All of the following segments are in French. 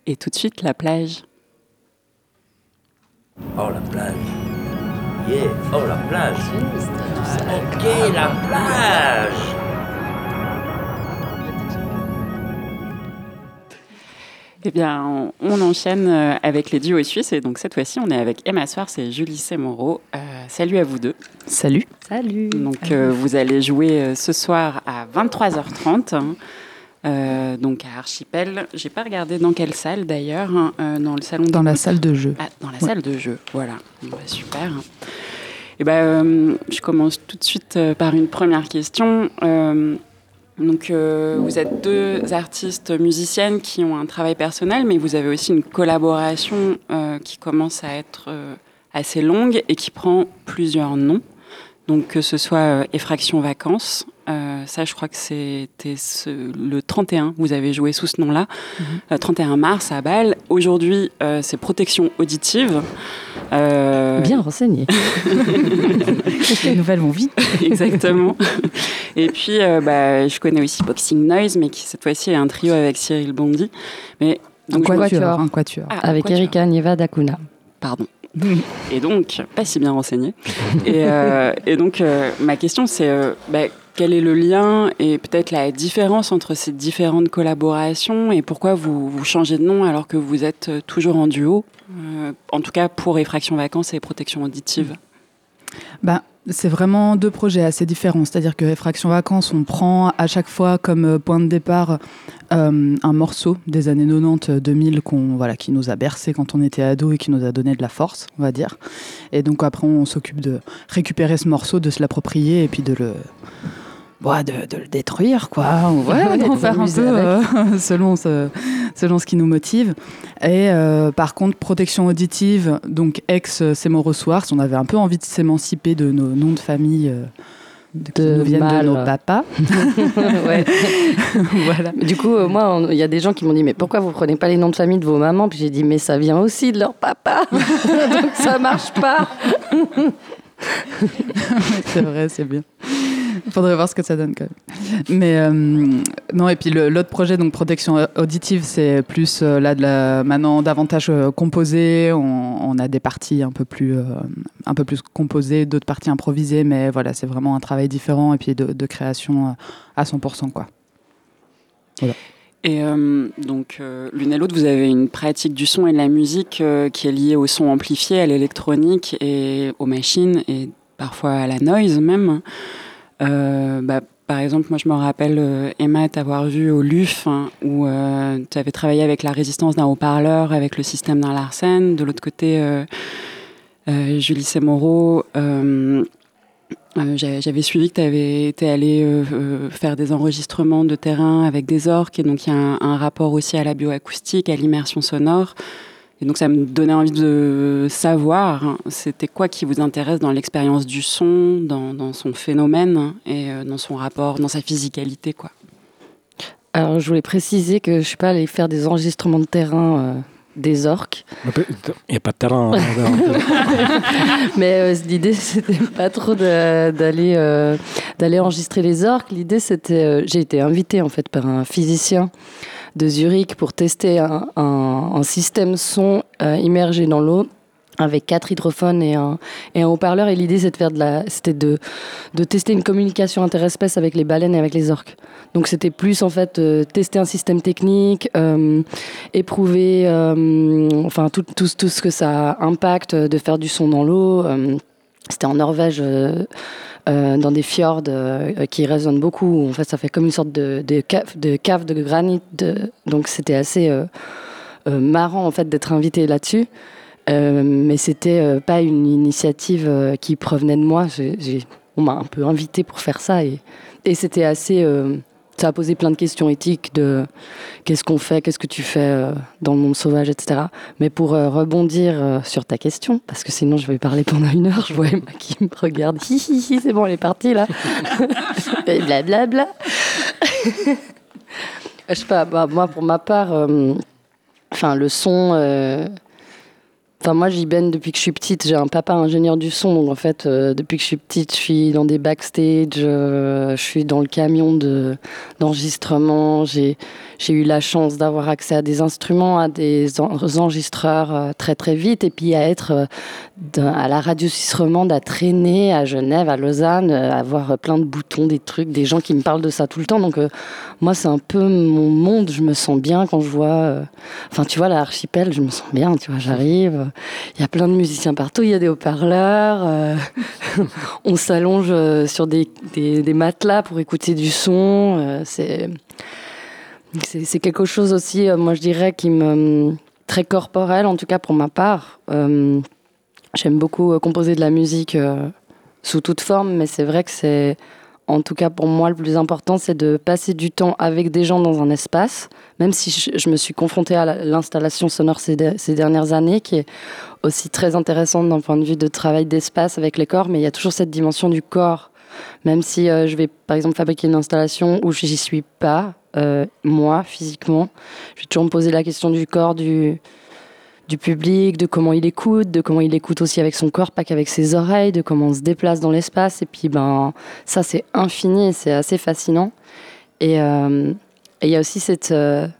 Et tout de suite, la plage. Oh, la plage. Yeah, oh, la plage. Ok, la plage. Eh bien, on enchaîne avec les duos suisses. Et donc, cette fois-ci, on est avec Emma Swars et Julie Semoro. Salut à vous deux. Salut. Salut. Donc, vous allez jouer ce soir à 23h30. Donc à Archipel, j'ai pas regardé dans quelle salle d'ailleurs, dans le salon. Dans la salle de jeu. Ah, dans la salle de jeu, voilà. Super. Et je commence tout de suite par une première question. Donc vous êtes deux artistes musiciennes qui ont un travail personnel, mais vous avez aussi une collaboration qui commence à être assez longue et qui prend plusieurs noms. Donc que ce soit Effraction Vacances, ça je crois que c'était le 31, vous avez joué sous ce nom-là, 31 mars à Bâle. Aujourd'hui c'est Protection Auditive. Bien renseigné. Les nouvelles vont vite. Exactement. Et puis je connais aussi Boxing Noise, mais qui cette fois-ci est un trio avec Cyril Bondy. Mais, donc, un quatuor. Ah, avec Erika Nieva Dakuna. Pardon. Et donc, pas si bien renseigné. Et donc, ma question, c'est quel est le lien et peut-être la différence entre ces différentes collaborations et pourquoi vous changez de nom alors que vous êtes toujours en duo, en tout cas pour Effraction Vacances et Protection Auditive. C'est vraiment deux projets assez différents. C'est-à-dire que Effraction Vacances, on prend à chaque fois comme point de départ un morceau des années 90-2000 qui nous a bercé quand on était ado et qui nous a donné de la force, on va dire. Et donc après, on s'occupe de récupérer ce morceau, de se l'approprier et puis de le détruire, quoi. Ouais, d'en faire un peu selon ce qui nous motive. Et par contre, Protection Auditive, donc ex-Semoro Swars, on avait un peu envie de s'émanciper de nos noms de famille qui nous viennent de nos papas. Ouais. Voilà. Du coup, moi, il y a des gens qui m'ont dit « Mais pourquoi vous prenez pas les noms de famille de vos mamans ?» Puis j'ai dit « Mais ça vient aussi de leur papa. » Donc ça marche pas. C'est vrai, c'est bien. Il faudrait voir ce que ça donne quand même. Mais non, et puis l'autre projet, donc Protection Auditive, c'est plus maintenant davantage composé. On a des parties un peu plus composées, d'autres parties improvisées, mais voilà, c'est vraiment un travail différent et puis de création à 100%, quoi. Voilà. Et donc, l'une et l'autre, vous avez une pratique du son et de la musique qui est liée au son amplifié, à l'électronique et aux machines et parfois à la noise même. Par exemple, moi je me rappelle, Emma, t'avoir vu au LUF où tu avais travaillé avec la résistance d'un haut-parleur, avec le système d'un Larsen. De l'autre côté, Julie Semoro, j'avais suivi que tu avais été allée faire des enregistrements de terrain avec des orques, et donc il y a un rapport aussi à la bioacoustique, à l'immersion sonore. Et donc ça me donnait envie de savoir, c'était quoi qui vous intéresse dans l'expérience du son, dans son phénomène et dans son rapport, dans sa physicalité, quoi. Alors je voulais préciser que je suis pas allée faire des enregistrements de terrain des orques. Il n'y a pas de terrain. Mais l'idée, c'était pas trop d'aller enregistrer les orques. L'idée, c'était... j'ai été invitée, en fait, par un physicien de Zurich pour tester un système son immergé dans l'eau avec 4 hydrophones et un haut-parleur. Et l'idée, c'était de tester une communication interespèces avec les baleines et avec les orques. Donc, c'était plus, en fait, tester un système technique, éprouver tout ce que ça impacte de faire du son dans l'eau. C'était en Norvège, dans des fjords qui résonnent beaucoup. En fait, ça fait comme une sorte de cave de granit. Donc, c'était assez marrant, en fait, d'être invité là-dessus. Mais c'était pas une initiative qui provenait de moi. On m'a un peu invité pour faire ça et c'était assez. Ça a posé plein de questions éthiques de qu'est-ce qu'on fait, qu'est-ce que tu fais dans le monde sauvage, etc. Mais pour rebondir sur ta question, parce que sinon je vais parler pendant 1 heure, je vois Emma qui me regarde. Hi, hi, hi, c'est bon, elle est partie là. Et blablabla. Je sais pas, moi pour ma part, le son. Enfin, moi, j'y baigne depuis que je suis petite. J'ai un papa ingénieur du son, donc en fait, depuis que je suis petite, je suis dans des backstage, je suis dans le camion d'enregistrement. J'ai eu la chance d'avoir accès à des instruments, à des enregistreurs très très vite, et puis à être à la radio Suisse romande, à traîner à Genève, à Lausanne, à avoir plein de boutons, des trucs, des gens qui me parlent de ça tout le temps. Donc moi, c'est un peu mon monde. Je me sens bien quand je vois... Enfin, tu vois, l'archipel, je me sens bien, tu vois, j'arrive... Il y a plein de musiciens partout, il y a des haut-parleurs, on s'allonge sur des matelas pour écouter du son. C'est quelque chose aussi, moi je dirais, très corporel, en tout cas pour ma part. J'aime beaucoup composer de la musique sous toute forme, mais c'est vrai que c'est... En tout cas, pour moi, le plus important, c'est de passer du temps avec des gens dans un espace, même si je me suis confrontée à l'installation sonore ces dernières années, qui est aussi très intéressante d'un point de vue de travail d'espace avec les corps, mais il y a toujours cette dimension du corps. Même si je vais, par exemple, fabriquer une installation où j'y suis pas, moi, physiquement, je vais toujours me poser la question du corps, du public, de comment il écoute aussi avec son corps, pas qu'avec ses oreilles, de comment on se déplace dans l'espace. Et puis, ça, c'est infini, c'est assez fascinant. Et il y a aussi cette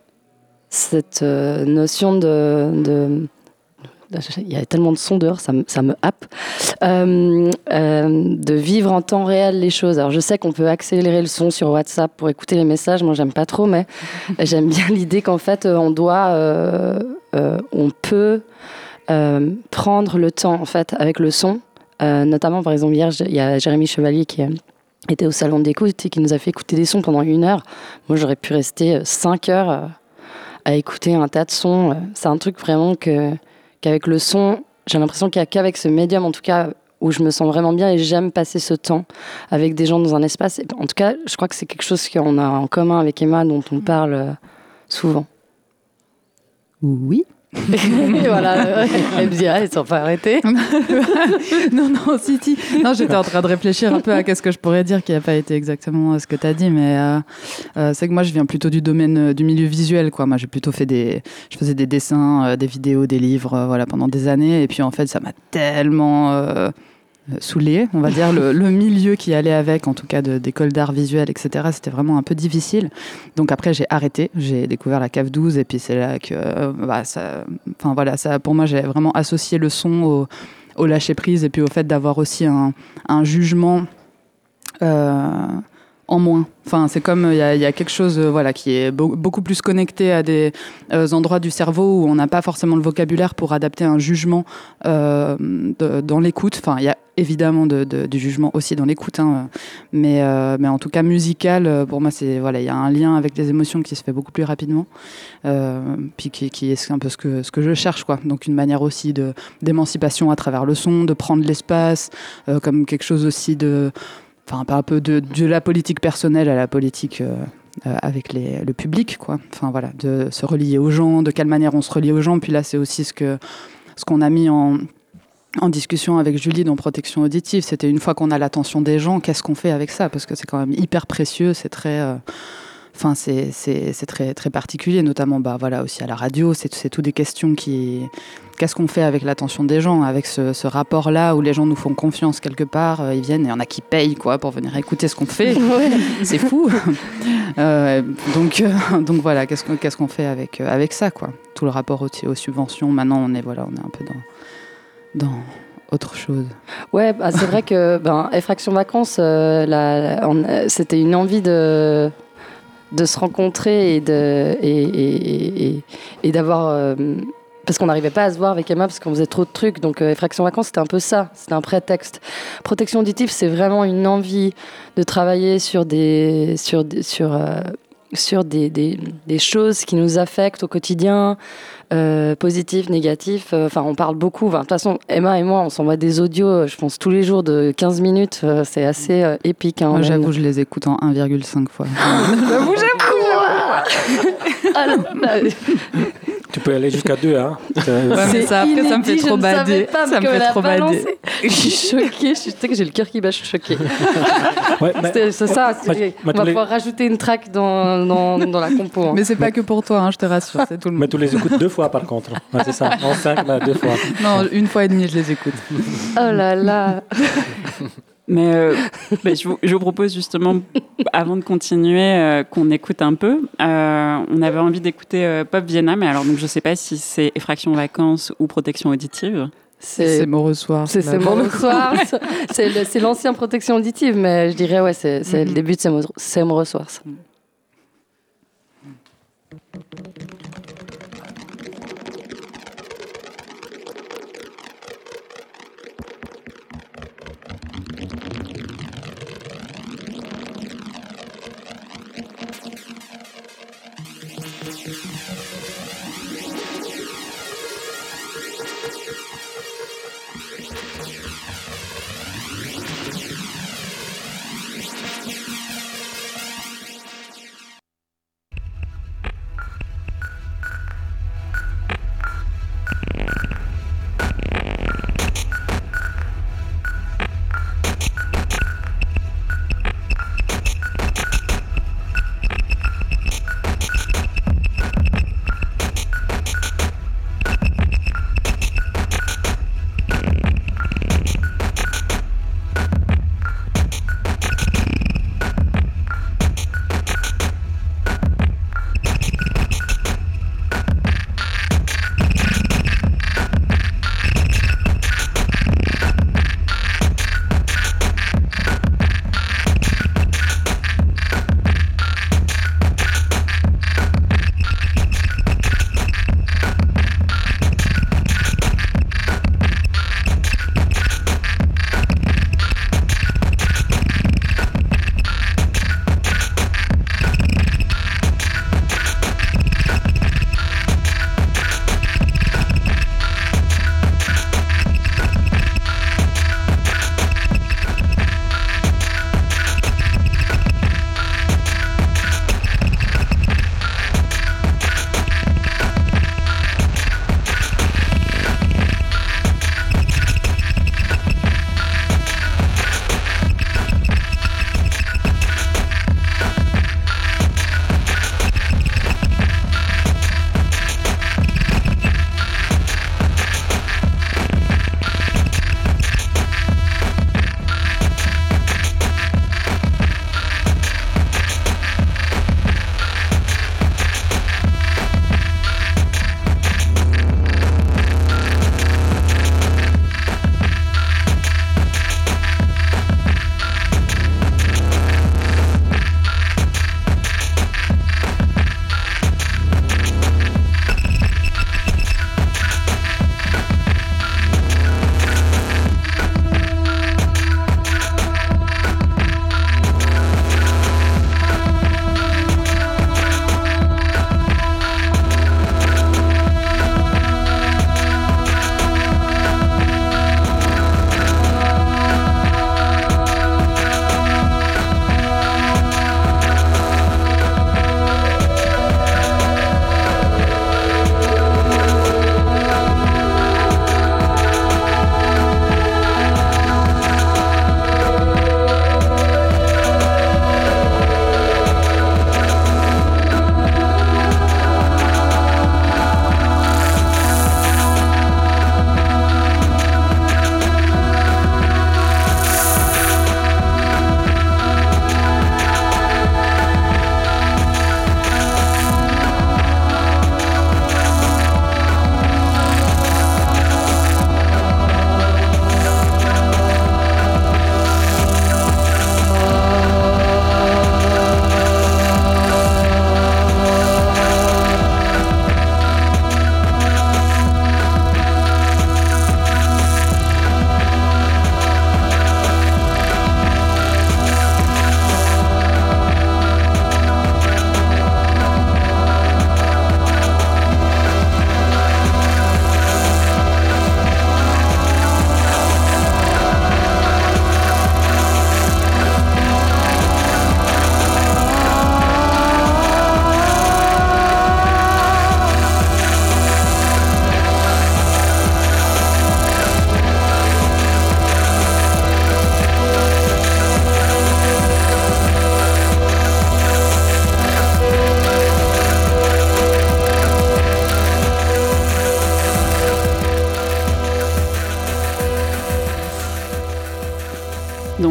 notion il y a tellement de sons dehors, ça me happe, de vivre en temps réel les choses. Alors je sais qu'on peut accélérer le son sur WhatsApp pour écouter les messages, moi j'aime pas trop, mais j'aime bien l'idée qu'en fait on peut prendre le temps en fait avec le son. Notamment par exemple hier il y a Jérémy Chevalier qui était au salon d'écoute et qui nous a fait écouter des sons pendant 1 heure. Moi j'aurais pu rester 5 heures à écouter un tas de sons. C'est un truc vraiment qu'avec le son, j'ai l'impression qu'il n'y a qu'avec ce médium, en tout cas, où je me sens vraiment bien et j'aime passer ce temps avec des gens dans un espace. Et en tout cas, je crois que c'est quelque chose qu'on a en commun avec Emma, dont on parle souvent. Oui. Et voilà, elle me dit, ils sont pas arrêtés. Non, si. Non, j'étais en train de réfléchir un peu à qu'est-ce que je pourrais dire qui n'a pas été exactement ce que tu as dit, mais c'est que moi, je viens plutôt du domaine du milieu visuel, quoi. Moi, j'ai plutôt fait je faisais des dessins, des vidéos, des livres, voilà, pendant des années, et puis en fait, ça m'a tellement saoulé, on va dire, le milieu qui allait avec, en tout cas d'école d'art visuel, etc. C'était vraiment un peu difficile. Donc après, j'ai arrêté, j'ai découvert la Cave 12 et puis c'est là que, ça, pour moi, j'ai vraiment associé le son au lâcher prise et puis au fait d'avoir aussi un jugement en moins. Enfin, c'est comme il y a quelque chose qui est beaucoup plus connecté à des endroits du cerveau où on n'a pas forcément le vocabulaire pour adapter un jugement dans l'écoute. Enfin, il y a évidemment du jugement aussi dans l'écoute, hein, mais en tout cas musical, pour moi, il y a un lien avec les émotions qui se fait beaucoup plus rapidement, puis qui est un peu ce que je cherche, quoi. Donc une manière aussi d'émancipation à travers le son, de prendre l'espace, comme quelque chose aussi un peu de la politique personnelle à la politique avec le public, quoi. Enfin voilà, de se relier aux gens, de quelle manière on se relie aux gens. Puis là, c'est aussi ce qu'on a mis en discussion avec Julie dans Protection auditive. C'était une fois qu'on a l'attention des gens, qu'est-ce qu'on fait avec ça ? Parce que c'est quand même hyper précieux, c'est très... c'est très, très particulier, notamment aussi à la radio. C'est tout des questions qu'est-ce qu'on fait avec l'attention des gens, avec ce rapport-là où les gens nous font confiance quelque part, ils viennent et il y en a qui payent pour venir écouter ce qu'on fait. Ouais. C'est fou. Donc voilà, qu'est-ce qu'on fait avec ça, quoi. Tout le rapport aux subventions. Maintenant, on est un peu dans autre chose. Ouais, c'est vrai que Effraction Vacances, c'était une envie de se rencontrer et d'avoir... parce qu'on n'arrivait pas à se voir avec Emma parce qu'on faisait trop de trucs. Donc Effraction Vacances, c'était un peu ça. C'était un prétexte. Protection auditive, c'est vraiment une envie de travailler sur des choses qui nous affectent au quotidien, positifs, négatifs. On parle beaucoup. De toute façon, Emma et moi, on s'envoie des audios, je pense, tous les jours de 15 minutes. C'est assez épique. Hein, moi, j'avoue, je les écoute en 1,5 fois. J'avoue. Tu peux aller jusqu'à 2, hein. mais ça, après, ça me fait inédit, trop je ne savais bader. pas, Ça me parce fait qu'elle trop a bader. balancé. Je suis choquée, tu sais que j'ai le cœur qui bat, je suis choquée. Ouais, mais- C'est ça, Moi, on va tous les- pouvoir rajouter une track dans la compo. Hein. Mais c'est pas que pour toi, hein, je te rassure, c'est tout le mais monde. tu les écoutes 2 fois par contre. Ouais, c'est ça. En 5, mais 2 fois. Non, 1 fois et demie, je les écoute. Oh là là. Mais je vous propose justement, avant de continuer, qu'on écoute un peu. On avait envie d'écouter Pop Vienna, mais alors donc je sais pas si c'est Effraction Vacances ou Protection Auditive. C'est Moreau Soir. C'est là. mon soir. C'est l'ancien protection auditive, mais je dirais, ouais, c'est le début de C'est mon soir. Ça.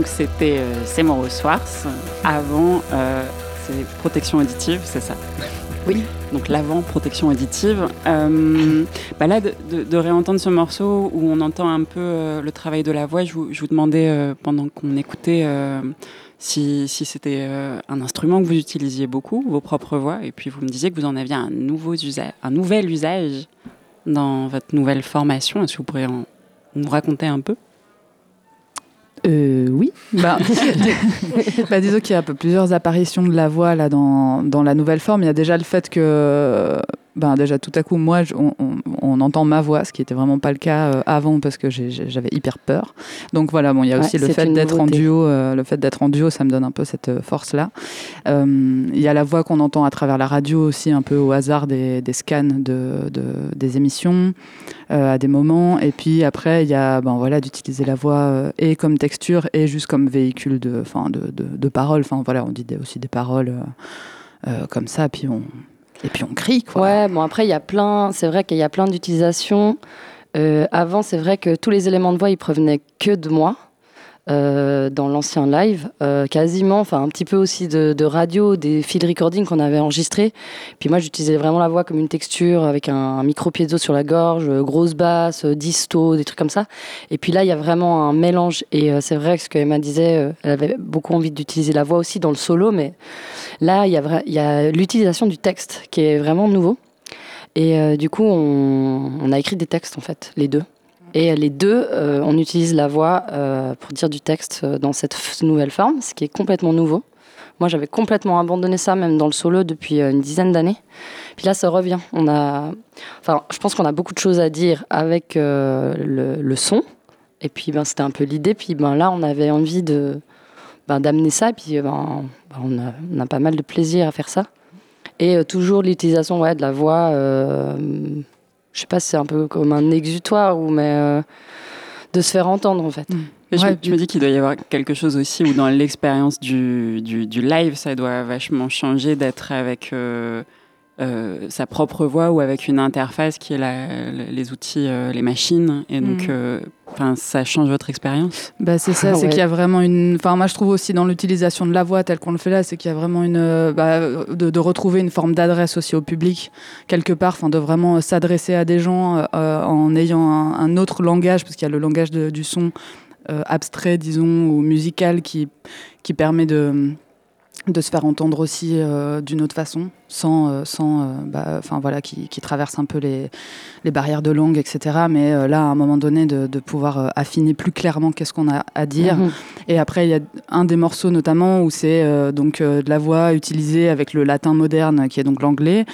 donc c'était Seymour Swartz. Avant, c'est protection auditive, c'est ça? Oui. Donc l'avant protection auditive. Là, de réentendre ce morceau où on entend un peu le travail de la voix, je vous demandais pendant qu'on écoutait si c'était un instrument que vous utilisiez beaucoup, vos propres voix, et puis vous me disiez que vous en aviez un nouvel usage dans votre nouvelle formation. Est-ce que vous pourriez nous raconter un peu? Oui. Disons qu'il y a un peu plusieurs apparitions de la voix là, dans la nouvelle forme. Il y a déjà le fait que, déjà tout à coup, moi, on entend ma voix, ce qui n'était vraiment pas le cas avant parce que j'avais hyper peur. Donc voilà, il y a aussi le fait d'être en duo. Le fait d'être en duo, ça me donne un peu cette force-là. Il y a la voix qu'on entend à travers la radio aussi, un peu au hasard des scans des émissions. À des moments, et puis après il y a d'utiliser la voix et comme texture et juste comme véhicule de paroles, on dit aussi des paroles comme ça, puis on crie quoi. Ouais, après c'est vrai qu'il y a plein d'utilisations. Avant, c'est vrai que tous les éléments de voix ils provenaient que de moi. Dans l'ancien live, quasiment, un petit peu aussi de radio, des field recording qu'on avait enregistrés. Puis moi, j'utilisais vraiment la voix comme une texture avec un micro piezo sur la gorge, grosse basse, disto, des trucs comme ça. Et puis là, il y a vraiment un mélange. Et c'est vrai que ce que Emma disait, elle avait beaucoup envie d'utiliser la voix aussi dans le solo, mais là, il y a l'utilisation du texte qui est vraiment nouveau. Et du coup, on a écrit des textes, en fait, les deux. Et les deux, on utilise la voix pour dire du texte dans cette nouvelle forme, ce qui est complètement nouveau. Moi, j'avais complètement abandonné ça, même dans le solo, depuis une dizaine d'années. Puis là, ça revient. Je pense qu'on a beaucoup de choses à dire avec le son. Et puis, c'était un peu l'idée. Puis là, on avait envie d'amener ça. Et puis, on a pas mal de plaisir à faire ça. Et toujours l'utilisation de la voix... je sais pas si c'est un peu comme un exutoire de se faire entendre en fait. Et je me dis qu'il doit y avoir quelque chose aussi où dans l'expérience du live, ça doit vachement changer d'être avec sa propre voix ou avec une interface qui est les outils, les machines. Et donc, ça change votre expérience? C'est ça, c'est qu'il y a vraiment une... moi, je trouve aussi dans l'utilisation de la voix telle qu'on le fait là, c'est qu'il y a vraiment de retrouver une forme d'adresse aussi au public, quelque part, de vraiment s'adresser à des gens en ayant un autre langage, parce qu'il y a le langage du son abstrait, disons, ou musical qui permet de se faire entendre aussi d'une autre façon, qui traverse un peu les barrières de langue, etc. Mais là, à un moment donné, de pouvoir affiner plus clairement qu'est-ce qu'on a à dire. Et après, il y a un des morceaux notamment où c'est de la voix utilisée avec le latin moderne, qui est donc l'anglais,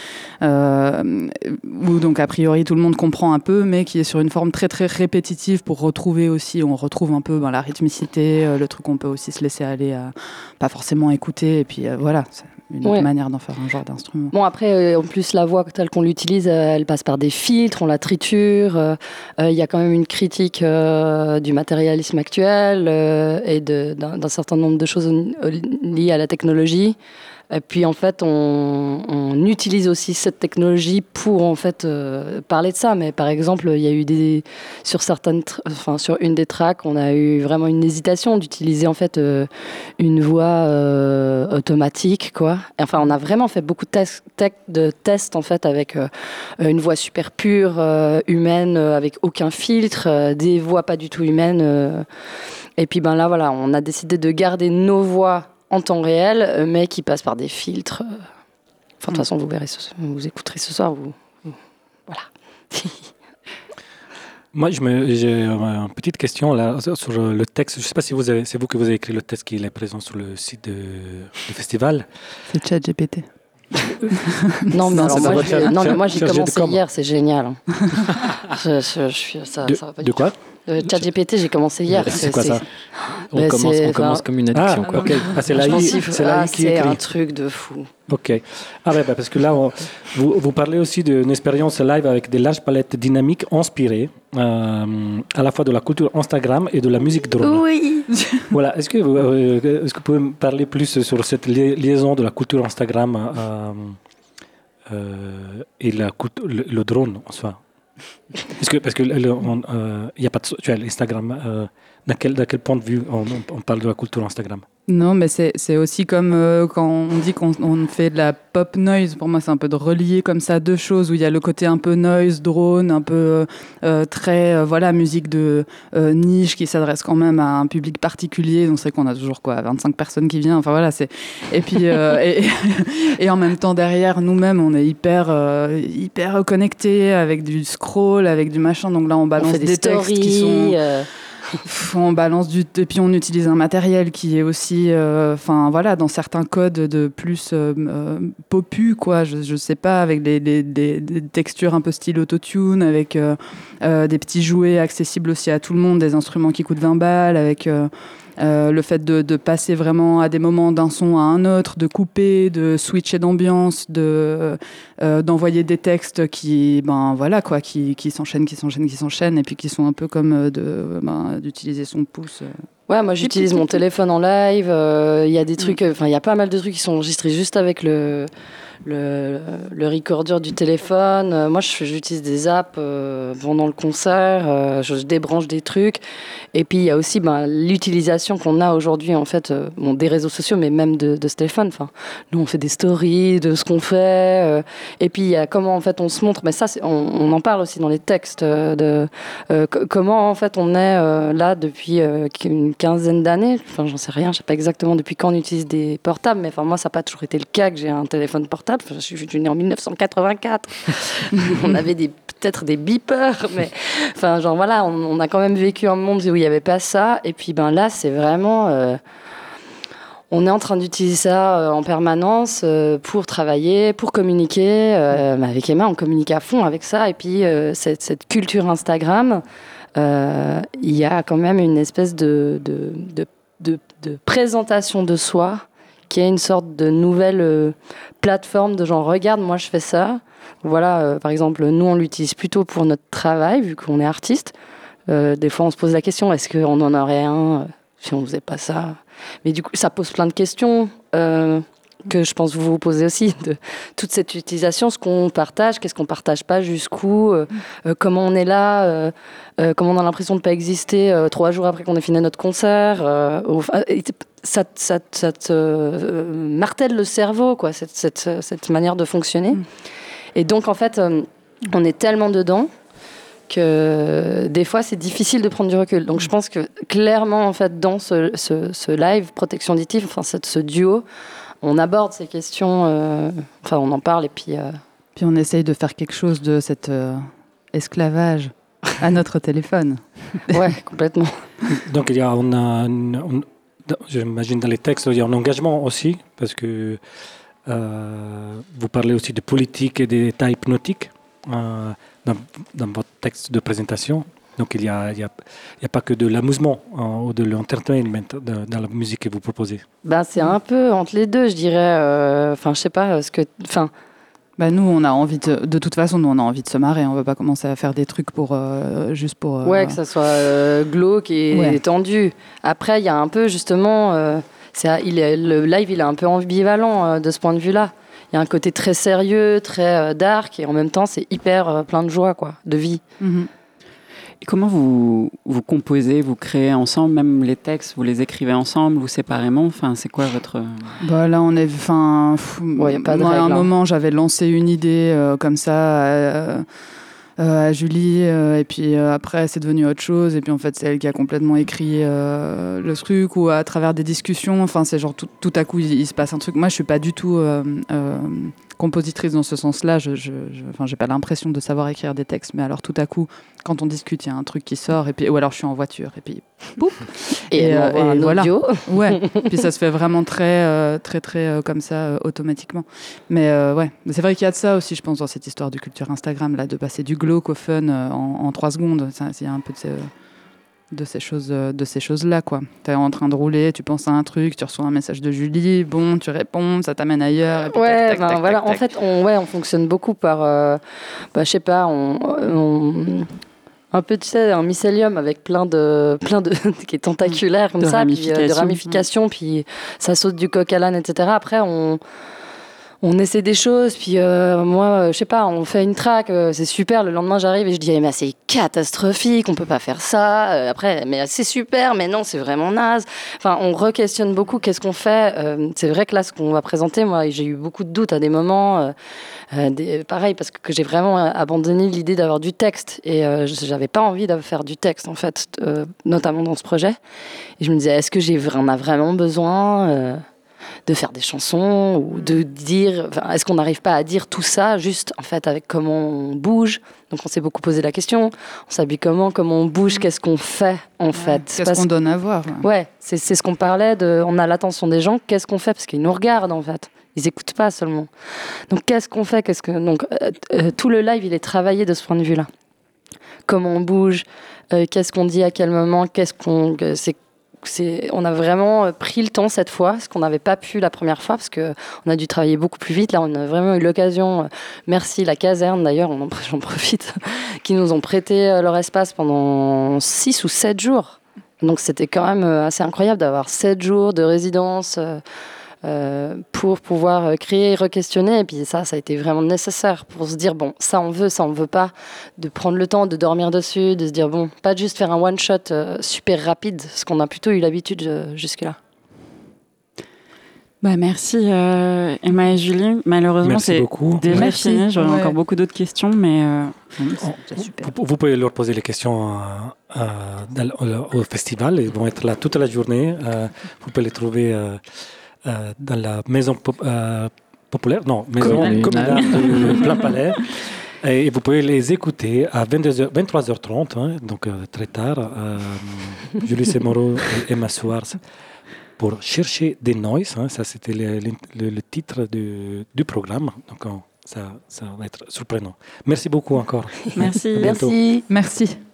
où donc a priori tout le monde comprend un peu, mais qui est sur une forme très très répétitive pour retrouver aussi, on retrouve un peu la rythmicité, le truc qu'on peut aussi se laisser aller à pas forcément écouter. Et puis c'est une autre manière d'en faire un genre d'instrument. Bon, après, en plus, la voix telle qu'on l'utilise, elle passe par des filtres, on la triture. Il y a quand même une critique du matérialisme actuel et d'un certain nombre de choses liées à la technologie. Et puis en fait, on utilise aussi cette technologie pour en fait parler de ça. Mais par exemple, il y a eu sur une des tracks, on a eu vraiment une hésitation d'utiliser en fait une voix automatique, quoi. Et, on a vraiment fait beaucoup de tests en fait avec une voix super pure, humaine, avec aucun filtre, des voix pas du tout humaines. Et puis là, voilà, on a décidé de garder nos voix en temps réel, mais qui passe par des filtres. De toute façon, vous verrez, vous écouterez ce soir. Voilà. Moi, j'ai une petite question là sur le texte. Je ne sais pas si c'est vous qui vous avez écrit le texte qui est présent sur le site du festival. C'est ChatGPT. Non, mais moi j'ai commencé hier, c'est génial. Ça va pas de quoi? ChatGPT, j'ai commencé hier. C'est quoi ça? On commence comme une addiction. Quoi. Okay. C'est l'AI qui c'est écrit. un truc de fou. Ok. Parce que là, vous parlez aussi d'une expérience live avec des larges palettes dynamiques inspirées à la fois de la culture Instagram et de la musique drone. Oui. Voilà. Est-ce que vous pouvez me parler plus sur cette liaison de la culture Instagram et le drone en soi? Parce que y a pas tu as l'Instagram. D'à quel point de vue on parle de la culture Instagram? Non, mais c'est aussi comme quand on dit qu'on fait de la pop noise. Pour moi, c'est un peu de relier comme ça deux choses où il y a le côté un peu noise, drone, un peu très musique de niche qui s'adresse quand même à un public particulier. On sait qu'on a toujours 25 personnes qui viennent. Enfin voilà, et puis et en même temps derrière nous-mêmes, on est hyper connectés avec du scroll, avec du machin. Donc là, on balance des textes qui sont on balance et puis on utilise un matériel qui est aussi dans certains codes de plus popu, quoi, je sais pas, avec des textures un peu style autotune, avec des petits jouets accessibles aussi à tout le monde, des instruments qui coûtent 20 balles, avec le fait de passer vraiment à des moments d'un son à un autre, de couper, de switcher d'ambiance, d'envoyer des textes qui s'enchaînent et puis qui sont un peu comme d'utiliser son pouce. Ouais, moi j'utilise mon téléphone en live. Il y a des trucs, il y a pas mal de trucs qui sont enregistrés juste avec le recorder du téléphone. Moi, j'utilise des apps pendant le concert. Je débranche des trucs. Et puis, il y a aussi l'utilisation qu'on a aujourd'hui, en fait, des réseaux sociaux, mais même de ce téléphone. Enfin, nous, on fait des stories de ce qu'on fait. Et puis, il y a comment, en fait, on se montre. Mais ça, on en parle aussi dans les textes. Comment, en fait, on est là depuis une quinzaine d'années. Enfin, j'en sais rien. Je sais pas exactement depuis quand on utilise des portables. Mais moi, ça n'a pas toujours été le cas que j'ai un téléphone portable. Je suis née en 1984. On avait peut-être des beepers, mais on a quand même vécu un monde où il n'y avait pas ça. Et puis là, c'est vraiment... on est en train d'utiliser ça en permanence pour travailler, pour communiquer. Avec Emma, on communique à fond avec ça. Et puis, cette culture Instagram, il y a quand même une espèce de présentation de soi qui est une sorte de nouvelle plateforme de genre, regarde, moi je fais ça. Voilà, par exemple, nous on l'utilise plutôt pour notre travail, vu qu'on est artiste. Des fois on se pose la question, est-ce qu'on en aurait un si on ne faisait pas ça? Mais du coup, ça pose plein de questions que je pense vous posez aussi, de toute cette utilisation, ce qu'on partage, qu'est-ce qu'on ne partage pas, jusqu'où, comment on est là, comment on a l'impression de ne pas exister 3 jours après qu'on ait fini notre concert. Ça te martèle le cerveau, quoi, cette manière de fonctionner. Et donc, en fait, on est tellement dedans que des fois, c'est difficile de prendre du recul. Donc, je pense que clairement, en fait, dans ce live Protection Auditive, ce duo, on aborde ces questions, on en parle et puis... Puis on essaye de faire quelque chose de cet esclavage à notre téléphone. Ouais, complètement. Donc, j'imagine dans les textes, il y a un engagement aussi, parce que vous parlez aussi de politique et d'état hypnotique dans votre texte de présentation. Donc, il y a pas que de l'amusement ou de l'entertainment dans la musique que vous proposez. C'est un peu entre les deux, je dirais. Je sais pas ce que... nous, on a envie de toute façon, nous, on a envie de se marrer. On veut pas commencer à faire des trucs juste pour... Ouais, que ça soit glauque et tendu. Après, il y a un peu, justement... le live, il est un peu ambivalent de ce point de vue-là. Il y a un côté très sérieux, très dark, et en même temps, c'est hyper plein de joie, quoi, de vie. Mm-hmm. Et comment vous composez, vous créez ensemble, même les textes, vous les écrivez ensemble ou séparément? Enfin, c'est quoi votre... Là, on est... y a pas de moi, à un règle, moment, j'avais lancé une idée comme ça à Julie, et puis après, c'est devenu autre chose. Et puis, en fait, c'est elle qui a complètement écrit le truc, ou à travers des discussions. Enfin, c'est genre tout à coup, il se passe un truc. Moi, je suis pas du tout... compositrice dans ce sens-là, j'ai pas l'impression de savoir écrire des textes, mais alors tout à coup, quand on discute, il y a un truc qui sort, et puis, ou alors je suis en voiture, et puis pouf, et un voilà. audio. Ouais. Puis ça se fait vraiment très comme ça, automatiquement. Mais c'est vrai qu'il y a de ça aussi, je pense, dans cette histoire de culture Instagram, là, de passer du glauque au fun en 3 secondes. Il y a un peu de ces choses-là, quoi. T'es en train de rouler, tu penses à un truc, tu reçois un message de Julie, bon, tu réponds, ça t'amène ailleurs. Et puis ouais, tac. En fait, on fonctionne beaucoup par, je sais pas, un peu, tu sais, un mycélium avec plein de qui est tentaculaire comme ça, puis de ramifications, puis ça saute du coq à l'âne, etc. Après, on on essaie des choses, puis moi, je sais pas, on fait une track, c'est super, le lendemain j'arrive et je dis, mais c'est catastrophique, on peut pas faire ça, après, mais c'est super, mais non, c'est vraiment naze. Enfin, on re-questionne beaucoup, qu'est-ce qu'on fait. C'est vrai que là, ce qu'on va présenter, moi, j'ai eu beaucoup de doutes à des moments, pareil, parce que j'ai vraiment abandonné l'idée d'avoir du texte, et j'avais pas envie de faire du texte, en fait, notamment dans ce projet. Et je me disais, est-ce que on a vraiment besoin de faire des chansons ou de dire, est-ce qu'on n'arrive pas à dire tout ça juste en fait avec comment on bouge. Donc on s'est beaucoup posé la question, on s'habille comment on bouge, qu'est-ce qu'on fait en fait, qu'est-ce qu'on donne à voir. Ouais, c'est ce qu'on parlait de, on a l'attention des gens, qu'est-ce qu'on fait parce qu'ils nous regardent en fait, ils écoutent pas seulement. Donc qu'est-ce qu'on fait, donc tout le live il est travaillé de ce point de vue là, comment on bouge, qu'est-ce qu'on dit à quel moment, on a vraiment pris le temps cette fois, ce qu'on n'avait pas pu la première fois, parce qu'on a dû travailler beaucoup plus vite. Là, on a vraiment eu l'occasion, merci la caserne d'ailleurs, j'en profite, qui nous ont prêté leur espace pendant 6 ou 7 jours. Donc c'était quand même assez incroyable d'avoir 7 jours de résidence pour pouvoir créer et re-questionner. Et puis ça a été vraiment nécessaire pour se dire, bon, ça on veut pas, de prendre le temps de dormir dessus, de se dire, bon, pas juste faire un one-shot super rapide, ce qu'on a plutôt eu l'habitude jusque-là. Merci Emma et Julie. Malheureusement, c'est déjà fini. J'aurais encore beaucoup d'autres questions, mais vous pouvez leur poser les questions au festival. Ils vont être là toute la journée. Vous pouvez les trouver dans la maison populaire, maison communale de Plein Palais. Et vous pouvez les écouter à 23h30, donc très tard. Julie Semoro et Emma Suarez pour chercher des noises. Ça, c'était le titre du programme. Donc, ça va être surprenant. Merci beaucoup encore. Merci. Merci. Merci.